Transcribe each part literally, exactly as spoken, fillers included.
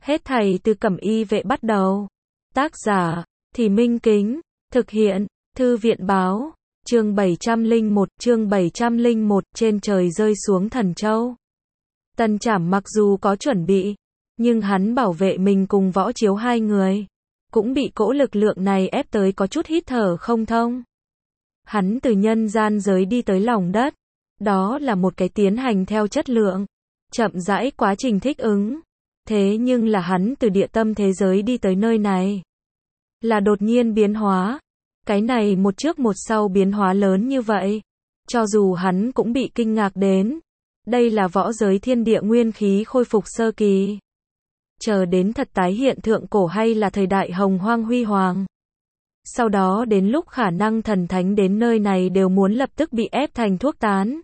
Hết thảy từ Cẩm Y vệ bắt đầu. Tác giả, Thì Minh Kính, thực hiện, Thư viện báo, chương bảy trăm lẻ một, chương bảy trăm lẻ một, trên trời rơi xuống thần châu. Tần Trảm mặc dù có chuẩn bị, nhưng hắn bảo vệ mình cùng Võ Chiếu hai người, cũng bị cỗ lực lượng này ép tới có chút hít thở không thông. Hắn từ nhân gian giới đi tới lòng đất, đó là một cái tiến hành theo chất lượng, chậm rãi quá trình thích ứng. Thế nhưng là hắn từ địa tâm thế giới đi tới nơi này, là đột nhiên biến hóa. Cái này một trước một sau biến hóa lớn như vậy, cho dù hắn cũng bị kinh ngạc đến. Đây là võ giới thiên địa nguyên khí khôi phục sơ kỳ. Chờ đến thật tái hiện thượng cổ hay là thời đại hồng hoang huy hoàng. Sau đó đến lúc khả năng thần thánh đến nơi này đều muốn lập tức bị ép thành thuốc tán.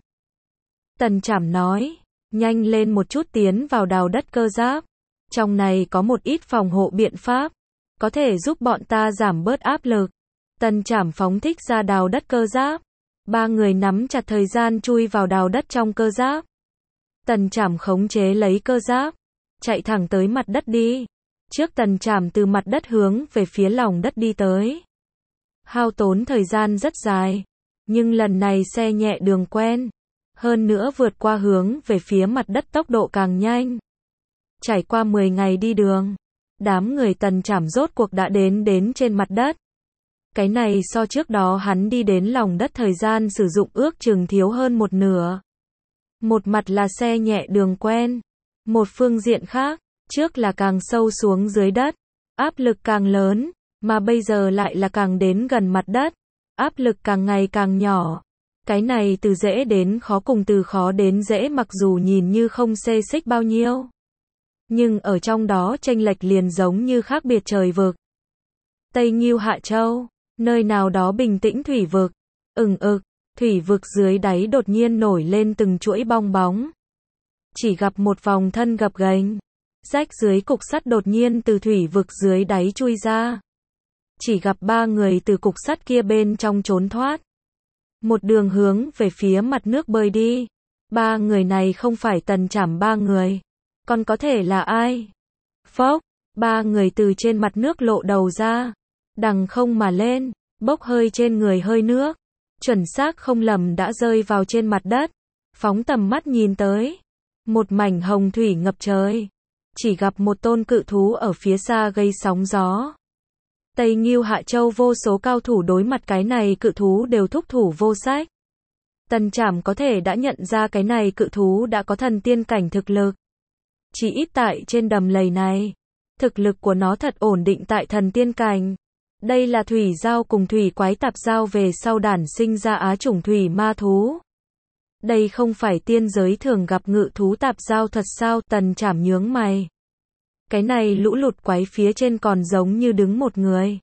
Tần Trảm nói, nhanh lên một chút tiến vào đào đất cơ giáp. Trong này có một ít phòng hộ biện pháp, có thể giúp bọn ta giảm bớt áp lực. Tần Trảm phóng thích ra đào đất cơ giáp. Ba người nắm chặt thời gian chui vào đào đất trong cơ giáp. Tần Trảm khống chế lấy cơ giáp, chạy thẳng tới mặt đất đi. Trước Tần Trảm từ mặt đất hướng về phía lòng đất đi tới. Hao tốn thời gian rất dài, nhưng lần này xe nhẹ đường quen. Hơn nữa vượt qua hướng về phía mặt đất tốc độ càng nhanh. Trải qua mười ngày đi đường, đám người Tần Trảm rốt cuộc đã đến đến trên mặt đất. Cái này so trước đó hắn đi đến lòng đất thời gian sử dụng ước chừng thiếu hơn một nửa. Một mặt là xe nhẹ đường quen, một phương diện khác, trước là càng sâu xuống dưới đất, áp lực càng lớn, mà bây giờ lại là càng đến gần mặt đất, áp lực càng ngày càng nhỏ. Cái này từ dễ đến khó cùng từ khó đến dễ mặc dù nhìn như không xê xích bao nhiêu, nhưng ở trong đó chênh lệch liền giống như khác biệt trời vực. Tây Ngưu Hạ Châu, nơi nào đó bình tĩnh thủy vực, ừng ực, thủy vực dưới đáy đột nhiên nổi lên từng chuỗi bong bóng. Chỉ gặp một vòng thân gập ghềnh, rách dưới cục sắt đột nhiên từ thủy vực dưới đáy chui ra. Chỉ gặp ba người từ cục sắt kia bên trong trốn thoát. Một đường hướng về phía mặt nước bơi đi. Ba người này không phải Tần Trảm ba người. Còn có thể là ai? Phốc, ba người từ trên mặt nước lộ đầu ra. Đằng không mà lên, bốc hơi trên người hơi nước. Chuẩn xác không lầm đã rơi vào trên mặt đất. Phóng tầm mắt nhìn tới. Một mảnh hồng thủy ngập trời. Chỉ gặp một tôn cự thú ở phía xa gây sóng gió. Tây Ngưu Hạ Châu vô số cao thủ đối mặt cái này cự thú đều thúc thủ vô sách. Tần Trảm có thể đã nhận ra cái này cự thú đã có thần tiên cảnh thực lực. Chỉ ít tại trên đầm lầy này, thực lực của nó thật ổn định tại thần tiên cảnh. Đây là thủy giao cùng thủy quái tạp giao về sau đản sinh ra á chủng thủy ma thú. Đây không phải tiên giới thường gặp ngự thú tạp giao thật sao? Tần Trảm nhướng mày. Cái này lũ lụt quái phía trên còn giống như đứng một người.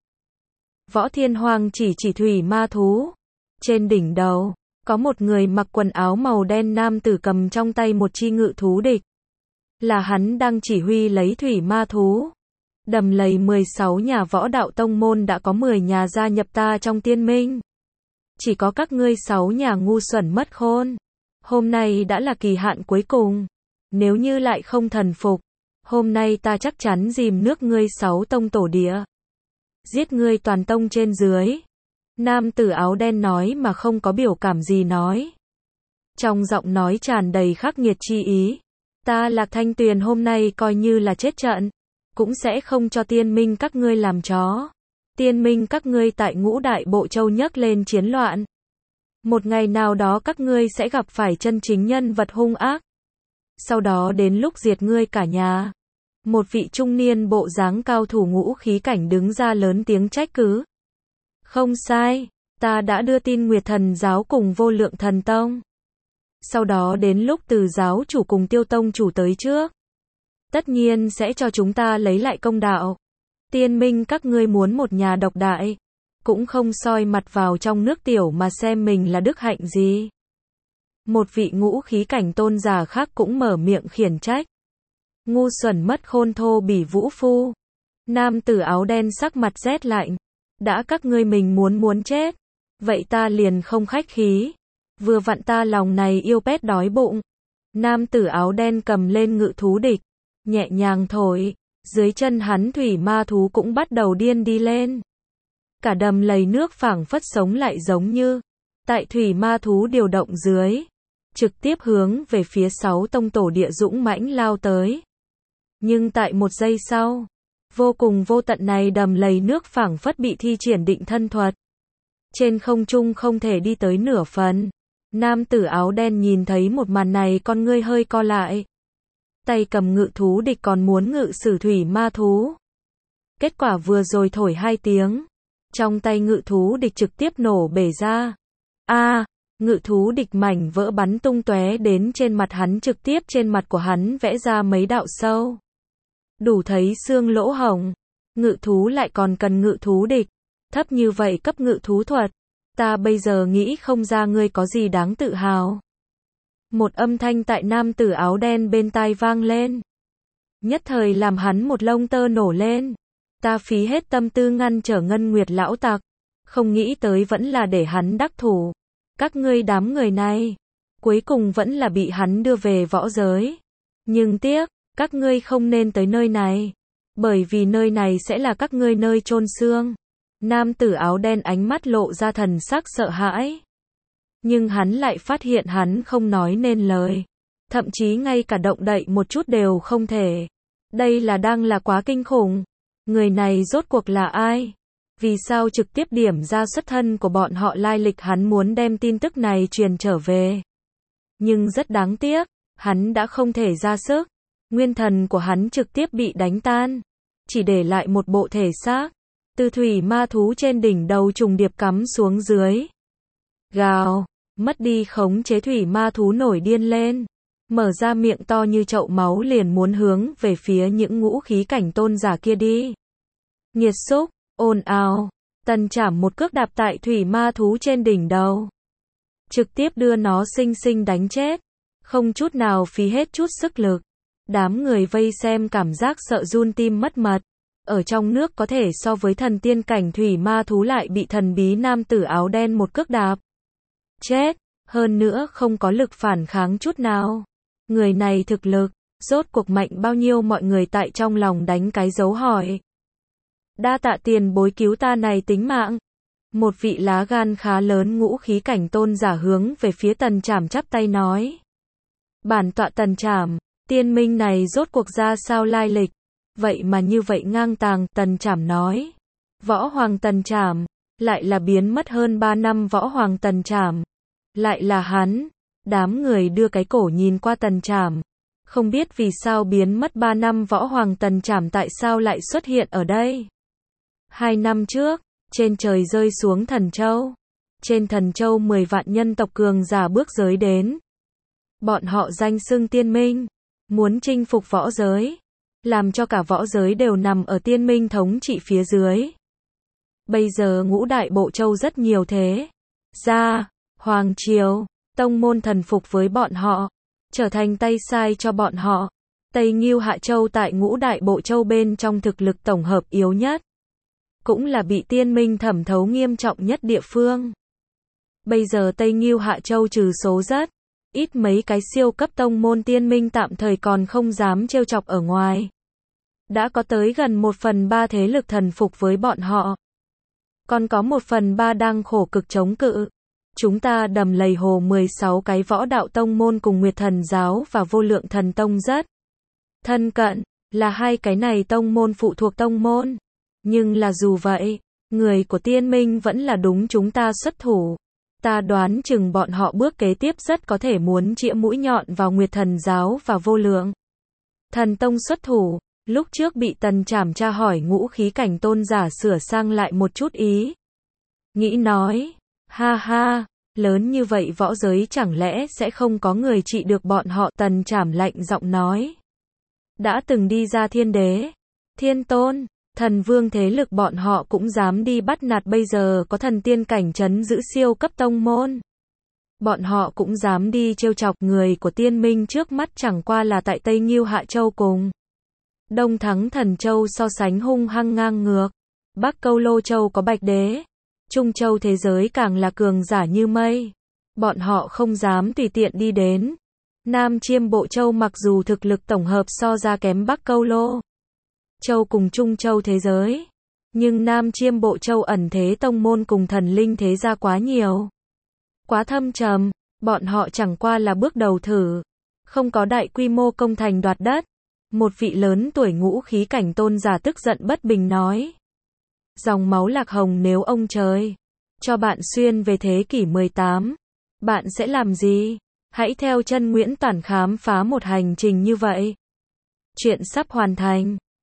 Võ Thiên Hoàng chỉ chỉ thủy ma thú. Trên đỉnh đầu, có một người mặc quần áo màu đen nam tử cầm trong tay một chi ngự thú địch. Là hắn đang chỉ huy lấy thủy ma thú. Đầm lầy mười sáu nhà võ đạo tông môn đã có mười nhà gia nhập ta trong tiên minh. Chỉ có các ngươi sáu nhà ngu xuẩn mất khôn. Hôm nay đã là kỳ hạn cuối cùng. Nếu như lại không thần phục, hôm nay ta chắc chắn dìm nước ngươi sáu tông tổ địa. Giết ngươi toàn tông trên dưới. Nam tử áo đen nói mà không có biểu cảm gì nói. Trong giọng nói tràn đầy khắc nghiệt chi ý. Ta Lạc Thanh Tuyền hôm nay coi như là chết trận. Cũng sẽ không cho tiên minh các ngươi làm chó. Tiên minh các ngươi tại ngũ đại bộ châu nhấc lên chiến loạn. Một ngày nào đó các ngươi sẽ gặp phải chân chính nhân vật hung ác. Sau đó đến lúc diệt ngươi cả nhà. Một vị trung niên bộ dáng cao thủ ngũ khí cảnh đứng ra lớn tiếng trách cứ. Không sai, ta đã đưa tin Nguyệt Thần giáo cùng Vô Lượng Thần Tông. Sau đó đến lúc Từ giáo chủ cùng Tiêu tông chủ tới trước, tất nhiên sẽ cho chúng ta lấy lại công đạo. Tiên minh các ngươi muốn một nhà độc đại, cũng không soi mặt vào trong nước tiểu mà xem mình là đức hạnh gì. Một vị ngũ khí cảnh tôn giả khác cũng mở miệng khiển trách. Ngu xuẩn mất khôn thô bỉ vũ phu. Nam tử áo đen sắc mặt rét lạnh. Đã các ngươi mình muốn muốn chết, vậy ta liền không khách khí. Vừa vặn ta lòng này yêu pét đói bụng. Nam tử áo đen cầm lên ngự thú địch, nhẹ nhàng thổi, Dưới chân hắn thủy ma thú cũng bắt đầu điên đi lên. Cả đầm lầy nước phảng phất sống lại giống như, tại thủy ma thú điều động dưới, trực tiếp hướng về phía sáu tông tổ địa dũng mãnh lao tới. Nhưng tại một giây sau, vô cùng vô tận này đầm lầy nước phảng phất bị thi triển định thân thuật. Trên không trung không thể đi tới nửa phần. Nam tử áo đen nhìn thấy một màn này con ngươi hơi co lại. Tay cầm ngự thú địch còn muốn ngự sử thủy ma thú. Kết quả vừa rồi thổi hai tiếng. Trong tay ngự thú địch trực tiếp nổ bể ra. A, à, ngự thú địch mảnh vỡ bắn tung tóe đến trên mặt hắn, trực tiếp trên mặt của hắn vẽ ra mấy đạo sâu. Đủ thấy xương lỗ hổng. Ngự thú lại còn cần ngự thú địch. Thấp như vậy cấp ngự thú thuật. Ta bây giờ nghĩ không ra ngươi có gì đáng tự hào. Một âm thanh tại nam tử áo đen bên tai vang lên. Nhất thời làm hắn một lông tơ nổ lên. Ta phí hết tâm tư ngăn trở Ngân Nguyệt lão tặc. Không nghĩ tới vẫn là để hắn đắc thủ. Các ngươi đám người này. Cuối cùng vẫn là bị hắn đưa về võ giới. Nhưng tiếc, các ngươi không nên tới nơi này. Bởi vì nơi này sẽ là các ngươi nơi chôn xương. Nam tử áo đen ánh mắt lộ ra thần sắc sợ hãi. Nhưng hắn lại phát hiện hắn không nói nên lời. Thậm chí ngay cả động đậy một chút đều không thể. Đây là đang là quá kinh khủng. Người này rốt cuộc là ai? Vì sao trực tiếp điểm ra xuất thân của bọn họ lai lịch, hắn muốn đem tin tức này truyền trở về. Nhưng rất đáng tiếc, hắn đã không thể ra sức. Nguyên thần của hắn trực tiếp bị đánh tan. Chỉ để lại một bộ thể xác. Từ thủy ma thú trên đỉnh đầu trùng điệp cắm xuống dưới. Gào, mất đi khống chế thủy ma thú nổi điên lên. Mở ra miệng to như chậu máu liền muốn hướng về phía những ngũ khí cảnh tôn giả kia đi. Nghiệt xúc, ồn ào, Tần Trảm một cước đạp tại thủy ma thú trên đỉnh đầu. Trực tiếp đưa nó xinh xinh đánh chết. Không chút nào phí hết chút sức lực. Đám người vây xem cảm giác sợ run tim mất mật. Ở trong nước có thể so với thần tiên cảnh thủy ma thú lại bị thần bí nam tử áo đen một cước đạp. Chết, hơn nữa không có lực phản kháng chút nào. Người này thực lực, rốt cuộc mạnh bao nhiêu, mọi người tại trong lòng đánh cái dấu hỏi. Đa tạ tiền bối cứu ta này tính mạng. Một vị lá gan khá lớn ngũ khí cảnh tôn giả hướng về phía Tần Trảm chắp tay nói. Bản tọa Tần Trảm, tiên minh này rốt cuộc ra sao lai lịch? Vậy mà như vậy ngang tàng, Tần Trảm nói. Võ Hoàng Tần Trảm, lại là biến mất hơn ba năm Võ Hoàng Tần Trảm. Lại là hắn. Đám người đưa cái cổ nhìn qua Tần Trảm. Không biết vì sao biến mất ba năm Võ Hoàng Tần Trảm tại sao lại xuất hiện ở đây. Hai năm trước, trên trời rơi xuống Thần Châu. Trên Thần Châu mười vạn nhân tộc cường giả bước giới đến. Bọn họ danh xưng tiên minh. Muốn chinh phục võ giới. Làm cho cả võ giới đều nằm ở tiên minh thống trị phía dưới. Bây giờ ngũ đại bộ châu rất nhiều thế. Gia, Hoàng Triều, tông môn thần phục với bọn họ. Trở thành tay sai cho bọn họ. Tây Ngưu Hạ Châu tại ngũ đại bộ châu bên trong thực lực tổng hợp yếu nhất. Cũng là bị tiên minh thẩm thấu nghiêm trọng nhất địa phương. Bây giờ Tây Ngưu Hạ Châu trừ số rất ít mấy cái siêu cấp tông môn tiên minh tạm thời còn không dám trêu chọc ở ngoài. Đã có tới gần một phần ba thế lực thần phục với bọn họ. Còn có một phần ba đang khổ cực chống cự. Chúng ta đầm lầy hồ mười sáu cái võ đạo tông môn cùng Nguyệt Thần Giáo và Vô Lượng Thần Tông rất thân cận, là hai cái này tông môn phụ thuộc tông môn. Nhưng là dù vậy, người của tiên minh vẫn là đúng chúng ta xuất thủ. Ta đoán chừng bọn họ bước kế tiếp rất có thể muốn chĩa mũi nhọn vào Nguyệt Thần Giáo và Vô Lượng Thần Tông xuất thủ. Lúc trước bị Tần Trảm tra hỏi ngũ khí cảnh tôn giả sửa sang lại một chút ý. Nghĩ nói, ha ha, lớn như vậy võ giới chẳng lẽ sẽ không có người trị được bọn họ. Tần Trảm lạnh giọng nói. Đã từng đi ra thiên đế, thiên tôn, thần vương thế lực bọn họ cũng dám đi bắt nạt, bây giờ có thần tiên cảnh trấn giữ siêu cấp tông môn. Bọn họ cũng dám đi trêu chọc người của tiên minh trước mắt, chẳng qua là tại Tây Ngưu Hạ Châu cùng Đông Thắng Thần Châu so sánh hung hăng ngang ngược. Bắc Câu Lô Châu có Bạch Đế. Trung Châu thế giới càng là cường giả như mây. Bọn họ không dám tùy tiện đi đến. Nam Chiêm Bộ Châu mặc dù thực lực tổng hợp so ra kém Bắc Câu Lô, châu cùng Trung Châu thế giới. Nhưng Nam Chiêm Bộ Châu ẩn thế tông môn cùng thần linh thế gia quá nhiều. Quá thâm trầm, bọn họ chẳng qua là bước đầu thử. Không có đại quy mô công thành đoạt đất. Một vị lớn tuổi ngũ khí cảnh tôn giả tức giận bất bình nói. Dòng máu Lạc Hồng nếu ông trời cho bạn xuyên về thế kỷ mười tám, bạn sẽ làm gì? Hãy theo chân Nguyễn Toản khám phá một hành trình như vậy. Chuyện sắp hoàn thành.